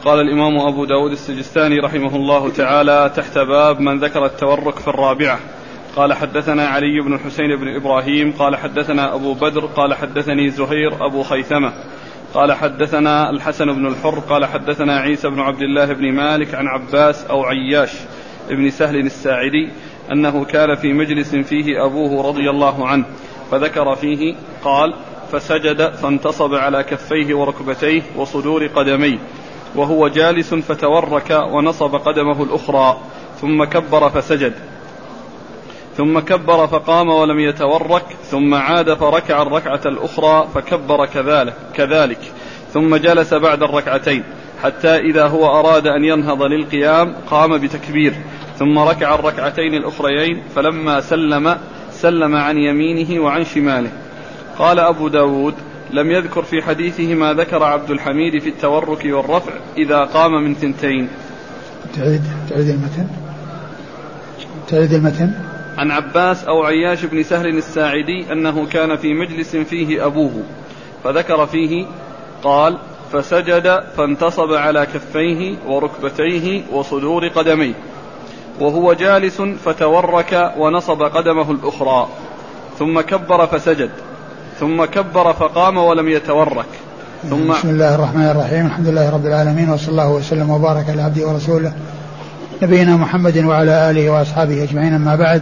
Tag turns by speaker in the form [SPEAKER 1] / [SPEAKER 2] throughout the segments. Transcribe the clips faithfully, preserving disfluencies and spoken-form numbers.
[SPEAKER 1] قال الإمام أبو داود السجستاني رحمه الله تعالى تحت باب من ذكر التورك في الرابعة. قال حدثنا علي بن الحسين بن إبراهيم قال حدثنا أبو بدر قال حدثني زهير أبو خيثمة قال حدثنا الحسن بن الحر قال حدثنا عيسى بن عبد الله بن مالك عن عباس أو عياش ابن سهل الساعدي أنه كان في مجلس فيه أبوه رضي الله عنه فذكر فيه قال فسجد فانتصب على كفيه وركبتيه وصدور قدميه وهو جالس فتورك ونصب قدمه الأخرى ثم كبر فسجد ثم كبر فقام ولم يتورك ثم عاد فركع الركعة الأخرى فكبر كذلك, كذلك ثم جلس بعد الركعتين حتى إذا هو أراد أن ينهض للقيام قام بتكبير ثم ركع الركعتين الأخريين فلما سلم سلم عن يمينه وعن شماله. قال أبو داود لم يذكر في حديثه ما ذكر عبد الحميد في التورك والرفع إذا قام من ثنتين.
[SPEAKER 2] تعيد تعيد المتن تعيد المتن
[SPEAKER 1] عن عباس أو عياش بن سهل الساعدي أنه كان في مجلس فيه أبوه فذكر فيه قال فسجد فانتصب على كفيه وركبتيه وصدور قدميه وهو جالس فتورك ونصب قدمه الأخرى ثم كبر فسجد ثم كبر فقام ولم يتورك ثم
[SPEAKER 2] بسم الله الرحمن الرحيم الحمد لله رب العالمين وصلى الله وسلم وبارك على عبده ورسوله نبينا محمد وعلى آله وأصحابه أجمعين. أما بعد،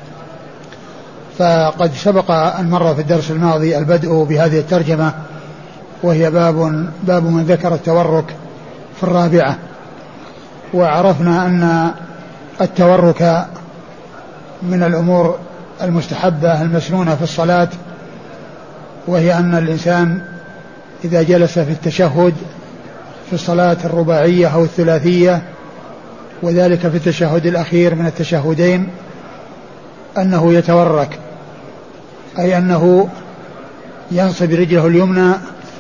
[SPEAKER 2] فقد سبق أن مر في الدرس الماضي البدء بهذه الترجمة وهي باب باب من ذكر التورك في الرابعة، وعرفنا أن التورك من الأمور المستحبة المسنونة في الصلاة، وهي أن الإنسان إذا جلس في التشهد في الصلاة الرباعية أو الثلاثية وذلك في التشهد الأخير من التشهدين أنه يتورك، أي أنه ينصب رجله اليمنى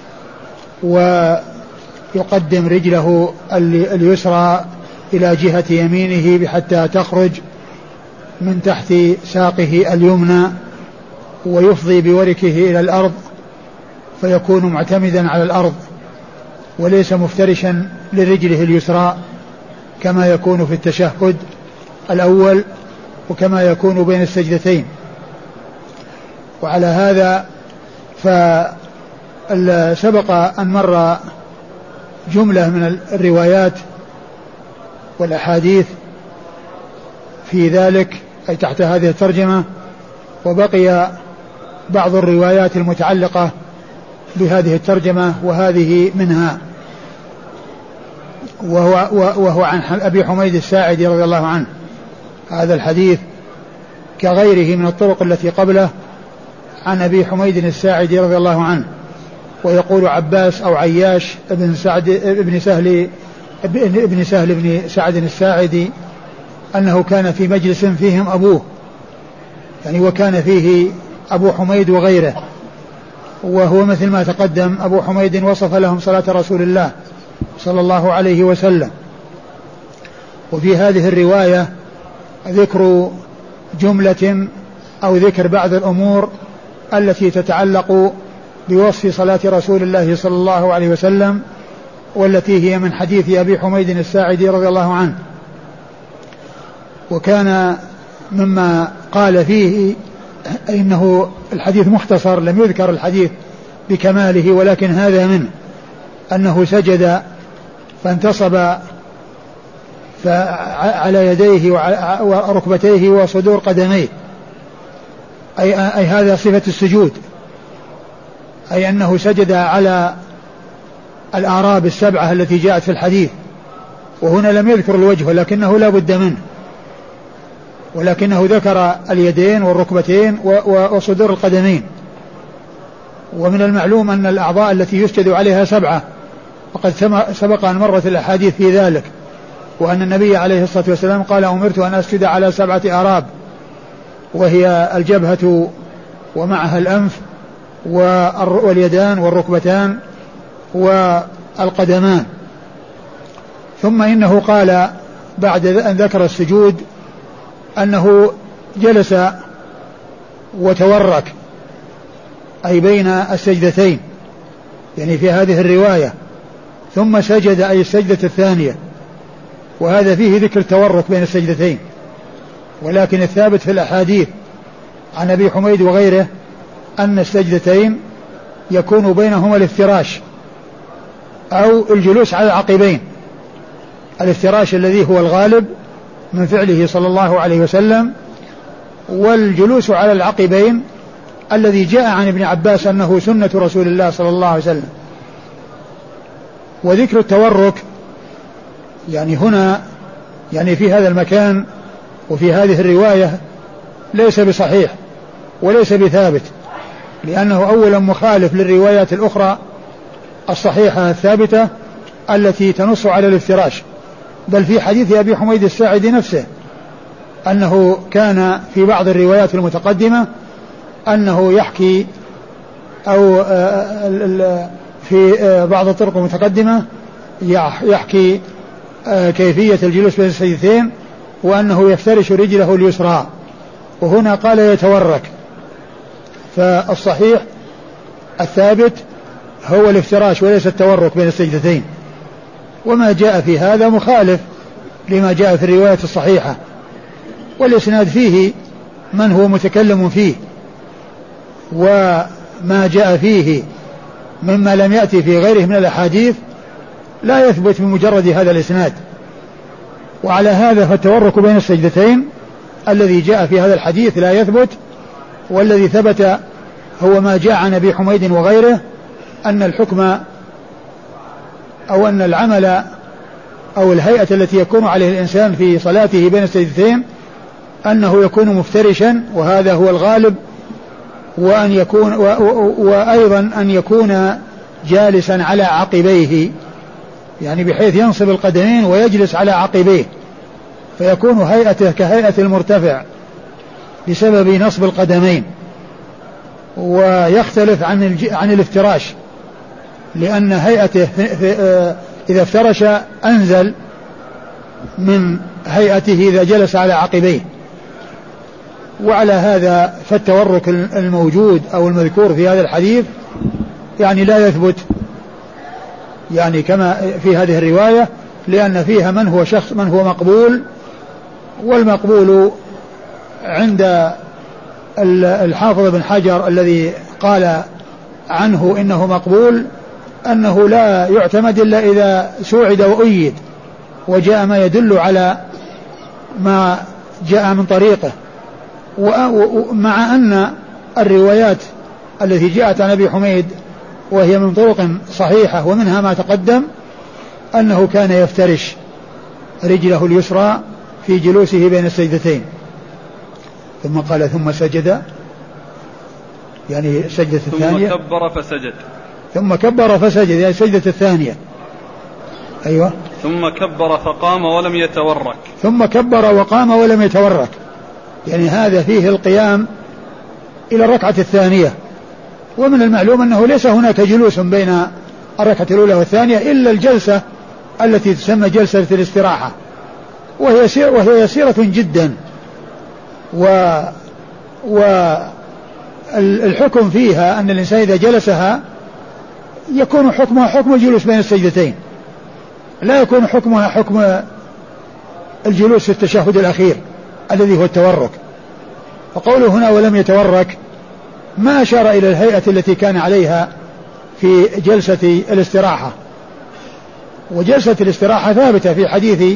[SPEAKER 2] ويقدم رجله اليسرى إلى جهة يمينه حتى تخرج من تحت ساقه اليمنى ويفضي بوركه إلى الأرض فيكون معتمدا على الأرض وليس مفترشا لرجله اليسرى كما يكون في التشهد الأول وكما يكون بين السجدتين. وعلى هذا فسبق أن مر جملة من الروايات والأحاديث في ذلك أي تحت هذه الترجمة، وبقي بعض الروايات المتعلقة بهذه الترجمة وهذه منها، وهو, وهو عن أبي حميد الساعدي رضي الله عنه. هذا الحديث كغيره من الطرق التي قبله عن أبي حميد الساعدي رضي الله عنه، ويقول عباس أو عياش ابن سعد ابن سهل ابن سهل ابن سعد الساعدي أنه كان في مجلس فيهم أبوه، يعني وكان فيه أبو حميد وغيره، وهو مثل ما تقدم أبو حميد وصف لهم صلاة رسول الله صلى الله عليه وسلم. وفي هذه الرواية ذكر جملة أو ذكر بعض الأمور التي تتعلق بوصف صلاة رسول الله صلى الله عليه وسلم، والتي هي من حديث أبي حميد الساعدي رضي الله عنه. وكان مما قال فيه إنه الحديث مختصر، لم يذكر الحديث بكماله، ولكن هذا منه أنه سجد فانتصب على يديه وركبتيه وصدور قدميه، أي, أي هذا صفة السجود، أي أنه سجد على الأعراب السبعة التي جاءت في الحديث. وهنا لم يذكر الوجه ولكنه لا بد منه، ولكنه ذكر اليدين والركبتين وصدور القدمين. ومن المعلوم أن الأعضاء التي يسجد عليها سبعة، وقد سبق أن مرت الأحاديث في ذلك، وأن النبي عليه الصلاة والسلام قال أمرت أن أسجد على سبعة أعراب، وهي الجبهة ومعها الأنف واليدان والركبتان والقدمان. ثم إنه قال بعد أن ذكر السجود أنه جلس وتورك، أي بين السجدتين، يعني في هذه الرواية ثم سجد أي السجدة الثانية، وهذا فيه ذكر التورك بين السجدتين، ولكن الثابت في الأحاديث عن أبي حميد وغيره أن السجدتين يكون بينهما الافتراش أو الجلوس على العقبين، الافتراش الذي هو الغالب من فعله صلى الله عليه وسلم، والجلوس على العقبين الذي جاء عن ابن عباس أنه سنة رسول الله صلى الله عليه وسلم. وذكر التورك يعني هنا يعني في هذا المكان وفي هذه الرواية ليس بصحيح وليس بثابت، لأنه أولا مخالف للروايات الأخرى الصحيحة الثابتة التي تنص على الافتراش، بل في حديث أبي حميد الساعدي نفسه أنه كان في بعض الروايات المتقدمة أنه يحكي أو في بعض الطرق المتقدمة يحكي كيفية الجلوس بين السجدتين وأنه يفترش رجله اليسرى، وهنا قال يتورك. فالصحيح الثابت هو الافتراش وليس التورك بين السجدتين، وما جاء في هذا مخالف لما جاء في الرواية الصحيحة، والإسناد فيه من هو متكلم فيه، وما جاء فيه مما لم يأتي في غيره من الأحاديث لا يثبت بمجرد هذا الإسناد. وعلى هذا فالتورك بين السجدتين الذي جاء في هذا الحديث لا يثبت، والذي ثبت هو ما جاء عن أبي حميد وغيره أن الحكم أو أن العمل أو الهيئة التي يكون عليه الإنسان في صلاته بين السجدتين أنه يكون مفترشا، وهذا هو الغالب، وأن يكون وأيضا أن يكون جالسا على عقبيه، يعني بحيث ينصب القدمين ويجلس على عقبيه، فيكون هيئته كهيئة المرتفع بسبب نصب القدمين، ويختلف عن عن الافتراش، لأن هيئته إذا افترش أنزل من هيئته إذا جلس على عقبيه. وعلى هذا فالتورك الموجود أو المذكور في هذا الحديث يعني لا يثبت يعني كما في هذه الرواية، لأن فيها من هو شخص من هو مقبول، والمقبول عند الحافظ بن حجر الذي قال عنه إنه مقبول أنه لا يعتمد إلا إذا سوعد وأيد وجاء ما يدل على ما جاء من طريقه، ومع أن الروايات التي جاءت عن أبي حميد وهي من طرق صحيحة ومنها ما تقدم أنه كان يفترش رجله اليسرى في جلوسه بين السجدتين. ثم قال ثم سجد، يعني السجدة الثانية،
[SPEAKER 1] ثم كبر فسجد
[SPEAKER 2] ثم كبر فسجد يعني السجدة الثانية. أيوة.
[SPEAKER 1] ثم كبر فقام ولم يتورك،
[SPEAKER 2] ثم كبر وقام ولم يتورك، يعني هذا فيه القيام إلى الركعة الثانية. ومن المعلوم أنه ليس هناك جلوس بين الركعة الأولى والثانية إلا الجلسة التي تسمى جلسة الاستراحة، وهي وهي يسيرة جدا، و والحكم فيها أن الإنسان إذا جلسها يكون حكمها حكم الجلوس بين السجدتين، لا يكون حكمها حكم الجلوس في التشهد الأخير الذي هو التورك. فقوله هنا ولم يتورك ما أشار إلى الهيئة التي كان عليها في جلسة الاستراحة، وجلسة الاستراحة ثابتة في حديث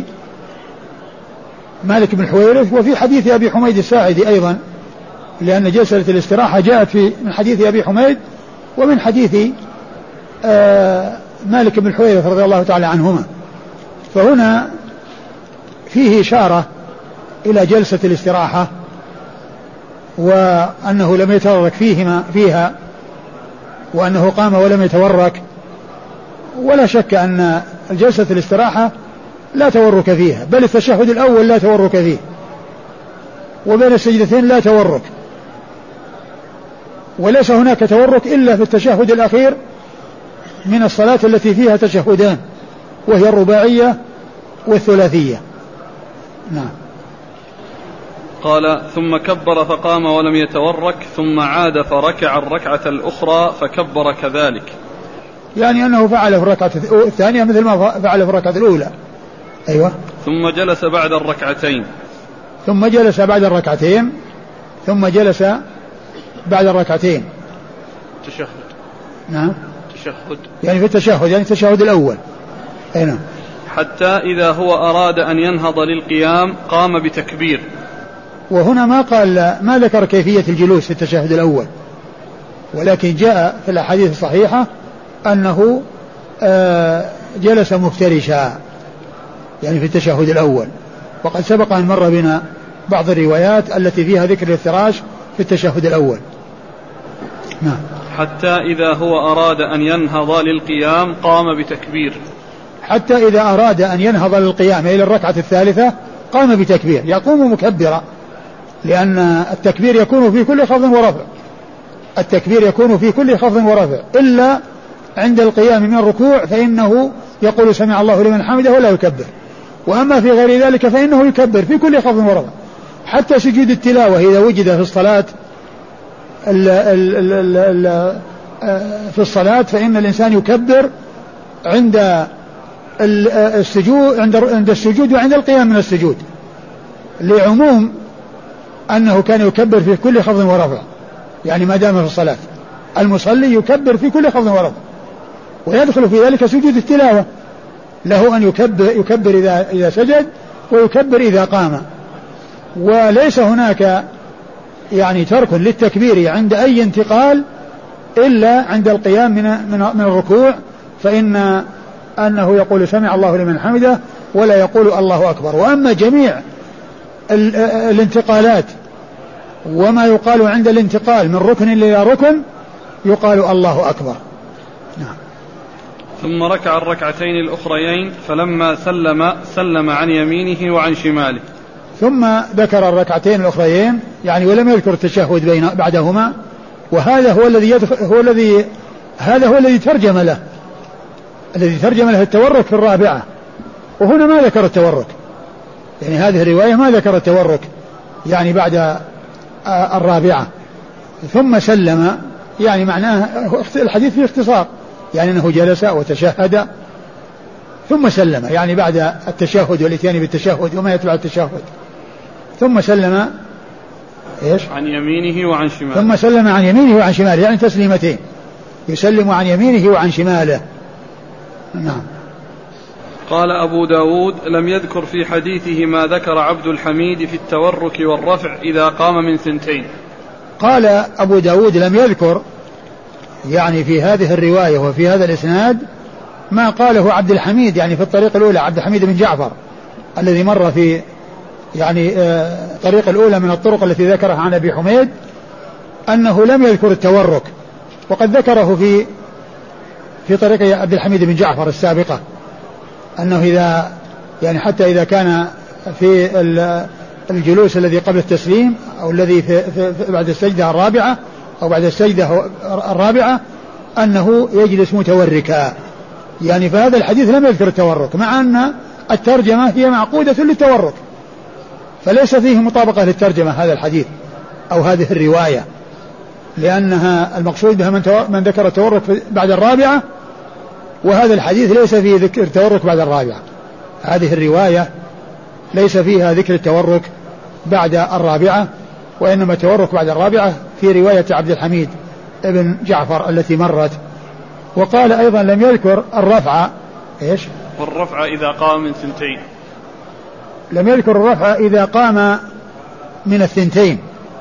[SPEAKER 2] مالك بن حويرث وفي حديث أبي حميد الساعدي أيضا، لأن جلسة الاستراحة جاءت في من حديث أبي حميد ومن حديث آه مالك بن حويرث رضي الله تعالى عنهما. فهنا فيه إشارة إلى جلسة الاستراحة وأنه لم يتورك فيهما فيها، وأنه قام ولم يتورك، ولا شك أن جلسة الاستراحة لا تورك فيها، بل التشهد الأول لا تورك فيه، وبين السجدتين لا تورك، وليس هناك تورك إلا في التشهد الأخير من الصلاة التي فيها تشهدان، وهي الرباعية والثلاثية. نعم.
[SPEAKER 1] قال ثم كبر فقام ولم يتورك ثم عاد فركع الركعة الأخرى فكبر كذلك.
[SPEAKER 2] يعني أنه فعل في الركعة الثانية مثل ما فعل في الركعة الأولى. أيوة.
[SPEAKER 1] ثم جلس بعد الركعتين
[SPEAKER 2] ثم جلس بعد الركعتين ثم جلس بعد الركعتين
[SPEAKER 1] تشهد.
[SPEAKER 2] نعم
[SPEAKER 1] تشهد
[SPEAKER 2] يعني في التشهد، يعني التشهد الأول. أي نعم.
[SPEAKER 1] حتى إذا هو أراد أن ينهض للقيام قام بتكبير.
[SPEAKER 2] وهنا ما قال ما ذكر كيفية الجلوس في التشهد الأول، ولكن جاء في الأحاديث الصحيحة أنه جلس مفترشا يعني في التشهد الأول، وقد سبق أن مر بنا بعض الروايات التي فيها ذكر الافتراش في التشهد الأول. نعم.
[SPEAKER 1] حتى إذا هو أراد أن ينهض للقيام قام بتكبير.
[SPEAKER 2] حتى إذا أراد أن ينهض للقيام إلى الركعة الثالثة قام بتكبير، يقوم مكبرا، لأن التكبير يكون في كل خفض ورفع. التكبير يكون في كل خفض ورفع إلا عند القيام من الركوع فإنه يقول سمع الله لمن حمده ولا يكبر، وأما في غير ذلك فإنه يكبر في كل خفض ورفع. حتى سجود التلاوة إذا وجد في الصلاة ال ال ال ال في الصلاة فإن الإنسان يكبر عند السجود عند السجود وعند القيام من السجود، لعموم أنه كان يكبر في كل خفض ورفع، يعني ما دام في الصلاة المصلي يكبر في كل خفض ورفع، ويدخل في ذلك سجود التلاوة، له أن يكبر, يكبر إذا, إذا سجد ويكبر إذا قام. وليس هناك يعني ترك للتكبير عند أي انتقال إلا عند القيام من, من, من الركوع، فإن أنه يقول سمع الله لمن حمده ولا يقول الله أكبر. وأما جميع الانتقالات وما يقال عند الانتقال من ركن إلى ركن يقال الله أكبر. نعم.
[SPEAKER 1] ثم ركع الركعتين الأخريين فلما سلم سلم عن يمينه وعن شماله.
[SPEAKER 2] ثم ذكر الركعتين الأخريين يعني ولم يذكر التشهد بين بعدهما، وهذا هو الذي يدخل هو الذي هذا هو الذي ترجم له الذي ترجم له التورك في الرابعة، وهنا ما ذكر التورك، يعني هذه الرواية ما ذكر التورك يعني بعد الرابعة. ثم سلم يعني معناه الحديث فيه اختصار، يعني أنه جلس وتشهد ثم سلم، يعني بعد التشهد والاتيان بالتشهد وما يتبع التشهد ثم سلم إيش؟
[SPEAKER 1] عن يمينه وعن شماله.
[SPEAKER 2] ثم سلم عن يمينه وعن شماله، يعني تسليمتين، يسلم عن يمينه وعن شماله. نعم.
[SPEAKER 1] قال أبو داود لم يذكر في حديثه ما ذكر عبد الحميد في التورك والرفع إذا قام من ثنتين.
[SPEAKER 2] قال أبو داود لم يذكر يعني في هذه الرواية وفي هذا الإسناد ما قاله عبد الحميد، يعني في الطريق الأولى عبد الحميد بن جعفر الذي مر في يعني الطريق الأولى من الطرق التي ذكرها عن أبي حميد، أنه لم يذكر التورك، وقد ذكره في في طريق عبد الحميد بن جعفر السابقة، أنه إذا يعني حتى إذا كان في الجلوس الذي قبل التسليم أو الذي في في بعد السجدة الرابعة أو بعد السجدة الرابعة أنه يجلس متوركا، يعني فهذا الحديث لم يذكر التورك، مع أن الترجمة هي معقودة للتورك، فليس فيه مطابقة للترجمة هذا الحديث أو هذه الرواية، لأنها المقصود بها من ذكر التورك بعد الرابعة، وهذا الحديث ليس فيه ذكر التورك بعد الرابعة. هذه الرواية ليس فيها ذكر التورك بعد الرابعة، وإنما التورك بعد الرابعة في رواية عبد الحميد ابن جعفر التي مرت. وقال أيضا لم يذكر الرفع إيش؟
[SPEAKER 1] والرفع إذا قام من ثنتين.
[SPEAKER 2] لم يذكر الرفع إذا قام من الثنتين.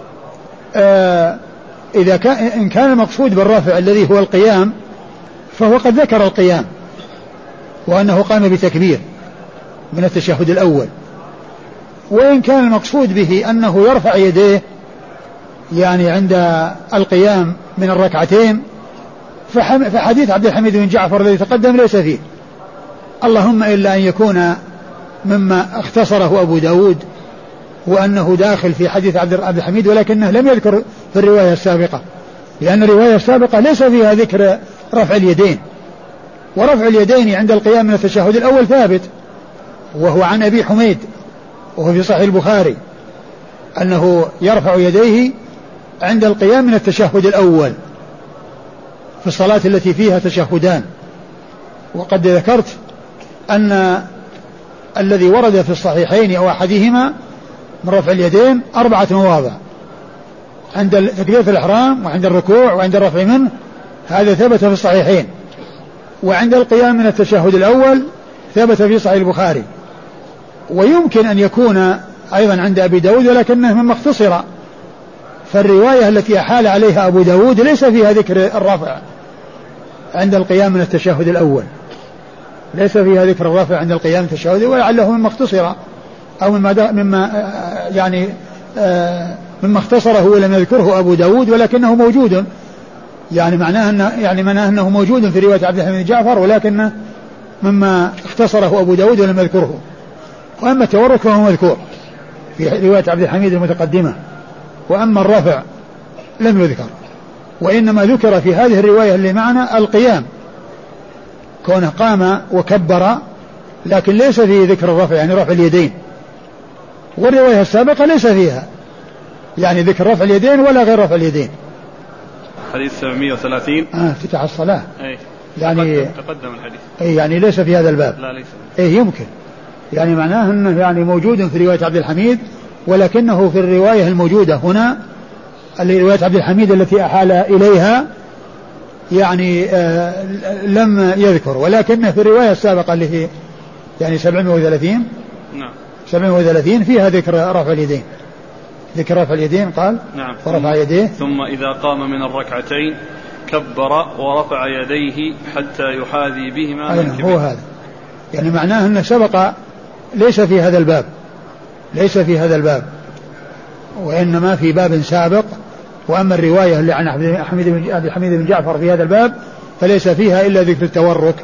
[SPEAKER 2] آه إذا كان إن كان المقصود بالرفع الذي هو القيام فهو قد ذكر القيام وأنه قام بتكبير من التشهد الأول، وإن كان المقصود به أنه يرفع يديه يعني عند القيام من الركعتين فحديث عبد الحميد بن جعفر الذي تقدم ليس فيه، اللهم إلا أن يكون مما اختصره أبو داود وأنه داخل في حديث عبد الحميد، ولكنه لم يذكر في الرواية السابقة، لأن الرواية السابقة ليس فيها ذكر رفع اليدين، ورفع اليدين عند القيام من التشهد الأول ثابت، وهو عن أبي حميد وهو في صحيح البخاري أنه يرفع يديه عند القيام من التشهد الأول في الصلاة التي فيها تشهدان، وقد ذكرت أن الذي ورد في الصحيحين أو أحدهما من رفع اليدين أربعة مواضع: عند تكبيرة الإحرام، وعند الركوع، وعند الرفع منه، هذا ثبت في الصحيحين. وعند القيام من التشهد الأول ثبت في صحيح البخاري. ويمكن أن يكون أيضا عند أبي داود ولكنه مما اختصر، فالرواية التي أحال عليها أبو داود ليس فيها ذكر الرفع عند القيام من التشهد الأول، ليس فيها ذكر الرفع عند القيام من التشهد، ولعله مما اختصر أو مما, مما يعني مما اختصره ولم يذكره أبو داود ولكنه موجود، يعني معناه أنه, يعني معناه أنه موجود في رواية عبد الحميد بن جعفر، ولكنه مما اختصره أبو داود ولم يذكره. وأما التورك فهو مذكور في رواية عبد الحميد المتقدمة، وأما الرفع لم يذكر، وإنما ذكر في هذه الرواية اللي معنا القيام، كونه قام وكبر، لكن ليس فيه ذكر الرفع يعني رفع اليدين. والرواية السابقة ليس فيها يعني ذكر رفع اليدين ولا غير رفع اليدين.
[SPEAKER 1] حديث سبعمائة وثلاثين
[SPEAKER 2] آه افتتاح الصلاة
[SPEAKER 1] أي.
[SPEAKER 2] يعني
[SPEAKER 1] تقدم, تقدم الحديث
[SPEAKER 2] أي يعني ليس في هذا الباب.
[SPEAKER 1] لا ليس.
[SPEAKER 2] أي يمكن يعني معناه أنه يعني موجود في رواية عبد الحميد، ولكنه في الرواية الموجودة هنا رواية عبد الحميد التي أحال إليها يعني آه لم يذكر، ولكنه في الرواية السابقة اللي في يعني سبعمائة وثلاثين
[SPEAKER 1] نعم
[SPEAKER 2] سبعمائة وثلاثين فيها ذكر رفع اليدين، ذكر رفع اليدين قال
[SPEAKER 1] نعم
[SPEAKER 2] ورفع يديه.
[SPEAKER 1] ثم إذا قام من الركعتين كبر ورفع يديه حتى يحاذي بهما
[SPEAKER 2] منكبيه. هو هذا يعني معناه أنه سبق، ليس في هذا الباب، ليس في هذا الباب وإنما في باب سابق. وأما الرواية اللي عن عبد الحميد بن جعفر في هذا الباب فليس فيها إلا ذكر التورك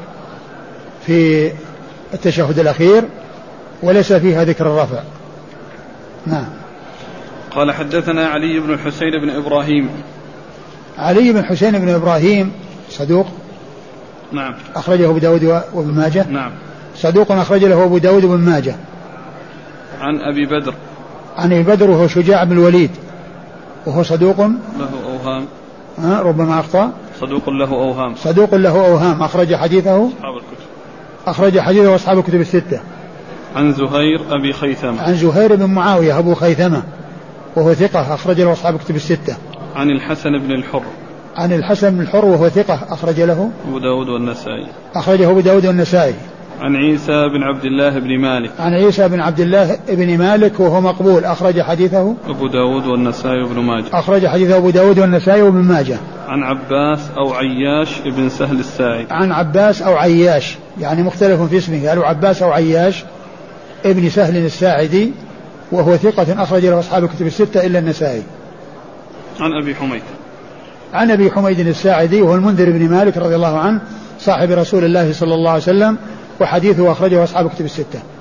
[SPEAKER 2] في التشهد الأخير، وليس فيها ذكر الرفع. نعم.
[SPEAKER 1] قال حدثنا علي بن الحسين بن إبراهيم.
[SPEAKER 2] علي بن حسين بن إبراهيم صدوق
[SPEAKER 1] نعم
[SPEAKER 2] أخرجه أبو داود وابن ماجه.
[SPEAKER 1] نعم
[SPEAKER 2] صدوق أخرج له أبو داود وابن ماجه.
[SPEAKER 1] عن أبي بدر.
[SPEAKER 2] عن أبي بدر وهو شجاع بن الوليد وهو صدوق
[SPEAKER 1] له أوهام
[SPEAKER 2] ها ربما أخطأ.
[SPEAKER 1] صدوق له أوهام.
[SPEAKER 2] صدوق له أوهام أخرج حديثه
[SPEAKER 1] أصحاب الكتب.
[SPEAKER 2] أخرج حديثه أصحاب الكتب الستة.
[SPEAKER 1] عن زهير أبي خيثمة.
[SPEAKER 2] عن زهير بن معاوية أبو خيثمة وهو ثقة أخرج له أصحاب الكتب الستة.
[SPEAKER 1] عن الحسن بن الحر.
[SPEAKER 2] عن الحسن بن الحر وهو ثقة أخرج له
[SPEAKER 1] أبو داود والنسائي.
[SPEAKER 2] أخرجه أبو داود والنسائي.
[SPEAKER 1] عن عيسى بن عبد الله بن مالك.
[SPEAKER 2] عن عيسى بن عبد الله بن مالك وهو مقبول أخرج حديثه
[SPEAKER 1] أبو داود والنسائي وابن ماجه.
[SPEAKER 2] أخرج حديثه أبو داود والنسائي وابن ماجه.
[SPEAKER 1] عن عباس أو عياش ابن سهل الساعدي.
[SPEAKER 2] عن عباس أو عياش يعني مختلف في اسمه، قالوا عباس أو عياش ابن سهل الساعدي وهو ثقة أخرج له أصحاب الكتب الستة إلا النسائي.
[SPEAKER 1] عن أبي حميد.
[SPEAKER 2] عن أبي حميد الساعدي وهو المنذر بن مالك رضي الله عنه صاحب رسول الله صلى الله عليه وسلم، وحديثه أخرجه أصحاب الكتب الستة.